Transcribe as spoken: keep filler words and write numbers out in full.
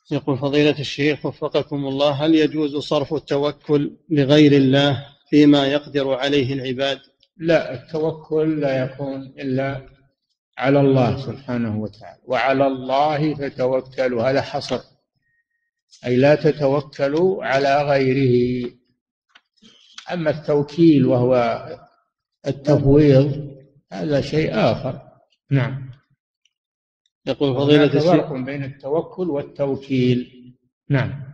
يقول فضيلة الشيخ وفقكم الله: هل يجوز صرف التوكل لغير الله فيما يقدر عليه العباد؟ لا، التوكل لا يكون إلا على الله سبحانه وتعالى، وعلى الله فتوكلوا، هذا حصر، أي لا تتوكلوا على غيره. أما التوكيل وهو التفويض هذا شيء آخر. نعم. يقول وهناك فضيلة الشيخ فرق بين التوكل والتوكيل. نعم.